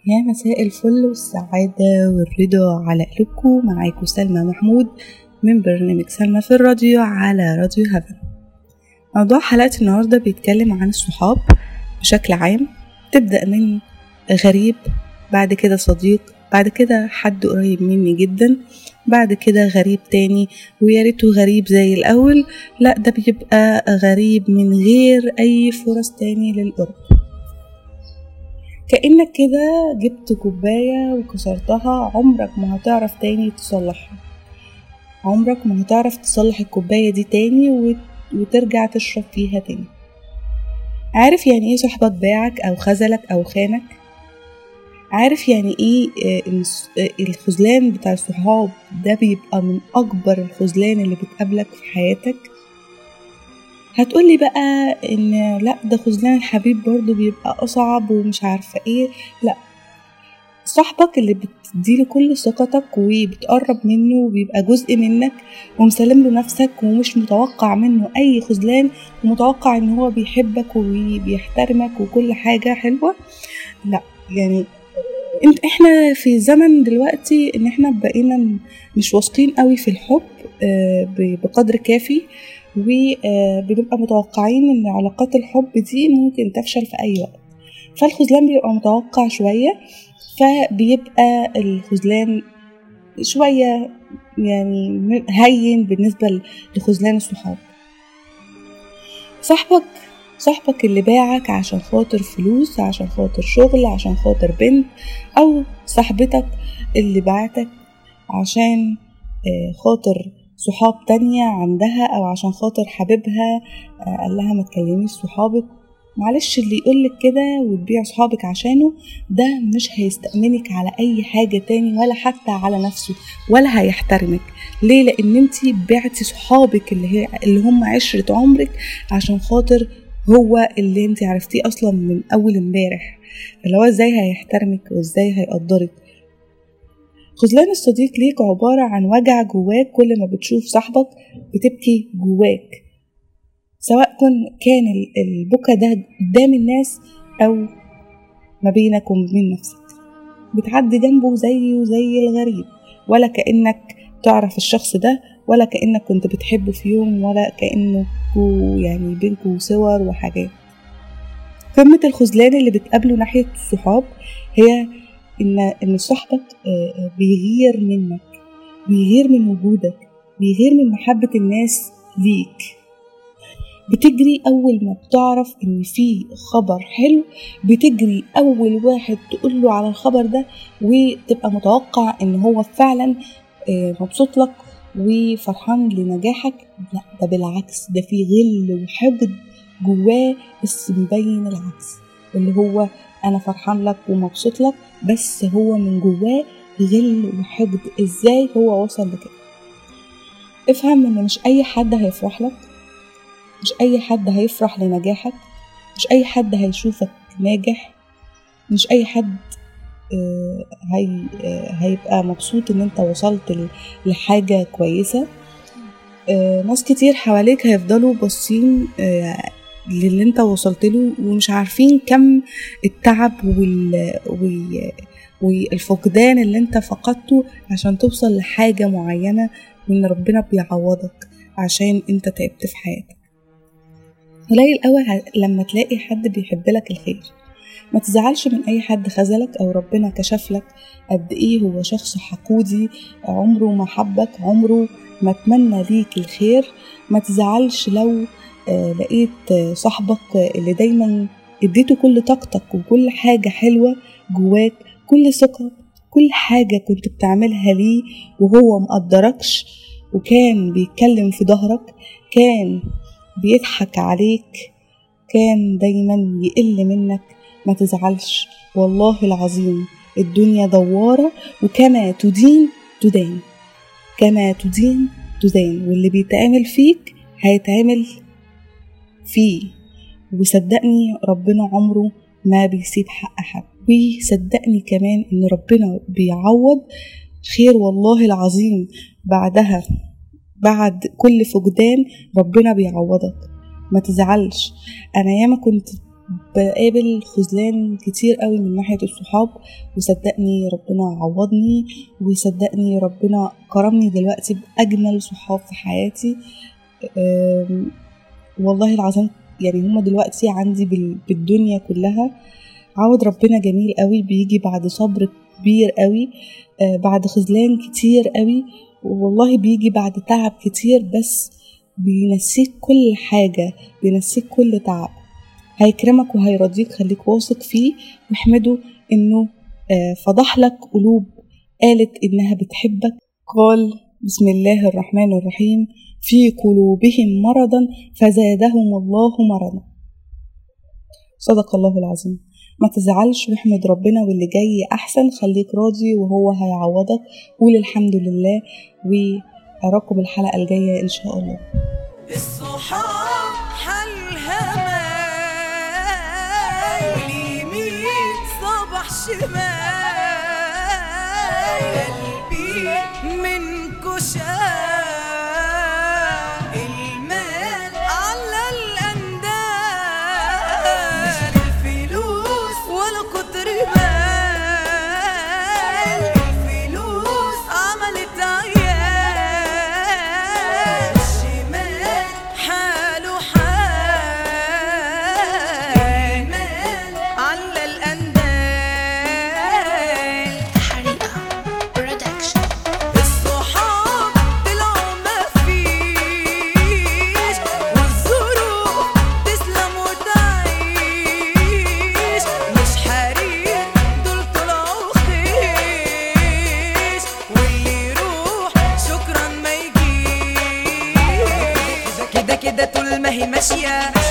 يا مساء الفل والسعادة والرضا على قلوبكم. معاكم سلمى محمود من برنامج سلمى في الراديو على راديو هبل. موضوع حلقة النهاردة بيتكلم عن الصحاب بشكل عام. تبدأ من غريب، بعد كده صديق، بعد كده حد قريب مني جدا، بعد كده غريب تاني وياريته غريب زي الأول. لا، ده بيبقى غريب من غير أي فرص تاني للقرب. كأنك كده جبت كوباية وكسرتها، عمرك ما هتعرف تاني تصلحها، عمرك ما هتعرف تصلح الكوباية دي تاني وترجع تشرب فيها تاني. عارف يعني ايه صاحبك باعك او خذلك او خانك؟ عارف يعني ايه الخذلان بتاع الصحاب ده بيبقى من اكبر الخذلان اللي بتقابلك في حياتك؟ هتقولي بقى ان لا، ده خذلان الحبيب برضو بيبقى اصعب ومش عارفة ايه. لا، صاحبك اللي بتديله كل ثقتك وبتقرب منه وبيبقى جزء منك ومسلم له نفسك ومش متوقع منه اي خذلان، ومتوقع ان هو بيحبك وبيحترمك وكل حاجة حلوة. لا يعني احنا في زمن دلوقتي ان احنا بقينا مش واثقين قوي في الحب بقدر كافي، وبنبقى متوقعين ان علاقات الحب دي ممكن تفشل في اي وقت، فالخذلان بيبقى متوقع شوية، فبيبقى الخذلان شوية يعني هين بالنسبة لخذلان الصحاب. صاحبك اللي باعك عشان خاطر فلوس، عشان خاطر شغل، عشان خاطر بنت، او صاحبتك اللي باعتك عشان خاطر صحاب تانية عندها، او عشان خاطر حبيبها قال لها ما تكلميش صحابك. معلش، اللي يقولك كده وتبيع صحابك عشانه ده مش هيستأمنك على اي حاجة تاني، ولا حتى على نفسه، ولا هيحترمك. ليه؟ لان انتي بعتي صحابك اللي هم عشرة عمرك عشان خاطر هو اللي انتي عرفتيه اصلا من اول امبارح، اللي هو ازاي هيحترمك وازاي هيقدرك. خذلان الصديق ليك عبارة عن وجع جواك، كل ما بتشوف صاحبك بتبكي جواك، سواء كان البكا ده قدام الناس أو ما بينك وبين نفسك. بتعدي جنبه زي الغريب، ولا كأنك تعرف الشخص ده، ولا كأنك كنت بتحبه في يوم، ولا كأنه يعني بينكوا صور وحاجات. قمة الخذلان اللي بتقابله ناحية الصحاب هي إن صاحبك بيغير منك، بيغير من وجودك، بيغير من محبة الناس ليك. بتجري أول ما بتعرف إن في خبر حلو، بتجري أول واحد تقوله على الخبر ده، وتبقى متوقع إن هو فعلا مبسوط لك وفرحان لنجاحك. لا، ده بالعكس، ده في غل وحقد جواه بس مبين العكس، اللي هو أنا فرحان لك ومبسوط لك، بس هو من جواه غل وحقد. إزاي هو وصل لكده؟ افهم إن مش أي حد هيفرح لك، مش أي حد هيفرح لنجاحك، مش أي حد هيشوفك ناجح، مش أي حد هيبقى مبسوط إن أنت وصلت لحاجة كويسة. ناس كتير حواليك هيفضلوا باصين للي أنت وصلت له، ومش عارفين كم التعب والفقدان اللي أنت فقدته عشان توصل لحاجة معينة، وإن ربنا بيعوضك عشان أنت تعبت في حياتك. قليل قوي لما تلاقي حد بيحب لك الخير. ما تزعلش من اي حد خذلك او ربنا كشف لك قد ايه هو شخص حقودي، عمره ما حبك، عمره ما اتمنى ليك الخير. ما تزعلش لو لقيت صاحبك اللي دايما اديته كل طاقتك وكل حاجة حلوة جواك، كل ثقة، كل حاجة كنت بتعملها ليه وهو مقدركش، وكان بيتكلم في ظهرك، كان بيضحك عليك، كان دايما يقل منك. ما تزعلش، والله العظيم الدنيا دوارة، وكما تدين تدان، كما تدين تدان، واللي بيتعمل فيك هيتعمل فيه. وصدقني ربنا عمره ما بيسيب حق حد، وصدقني كمان ان ربنا بيعوض خير، والله العظيم بعدها، بعد كل فقدان ربنا بيعوضك. ما تزعلش. انا ياما كنت بقابل خذلان كتير قوي من ناحية الصحاب، وصدقني ربنا عوضني، وصدقني ربنا كرمني دلوقتي بأجمل صحاب في حياتي. والله العظيم يعني هما دلوقتي عندي بالدنيا كلها. عوض ربنا جميل قوي، بيجي بعد صبر كبير قوي، بعد خذلان كتير قوي، والله بيجي بعد تعب كتير، بس بينسيك كل حاجة، بينسيك كل تعب، هيكرمك وهيرضيك. خليك واثق فيه واحمده انه فضح لك قلوب قالت انها بتحبك. قال بسم الله الرحمن الرحيم: في قلوبهم مرضا فزادهم الله مرضا. صدق الله العظيم. ما تزعلش واحمد ربنا، واللي جاي احسن. خليك راضي وهو هيعوضك. قول الحمد لله، وأراكم الحلقة الجاية ان شاء الله. الصحاب حلها واليمين صبح شمال، قلبي منكو شاف المال على الأندال، الفلوس ولا كتر مال، الفلوس عملت عيال، الشمال حاله حال المال على الأندال. حريقة برودكشن. الصحاب طلعوا مفيش، والظروف تسلم وتعيش، مش حريق دول طلعوا خيش، واللي يروح شكرا ما يجيش. كده كده طول ما هي ماشية